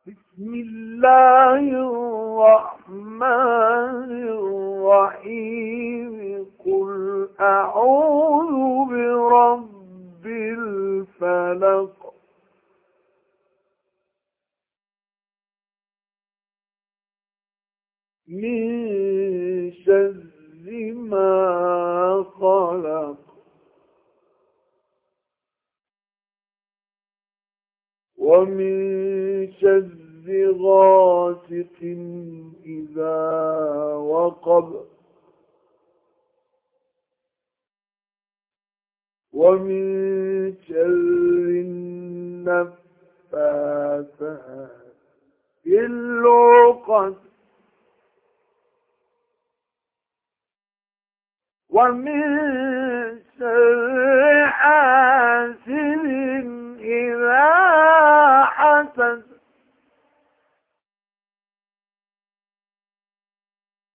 بسم الله الرحمن الرحيم قل أعوذ برب الفلق من شر ما خلق ومن شر غاسق إذا وقب ومن شر النفاثات في العقد ومن شر حاسد إذا حسد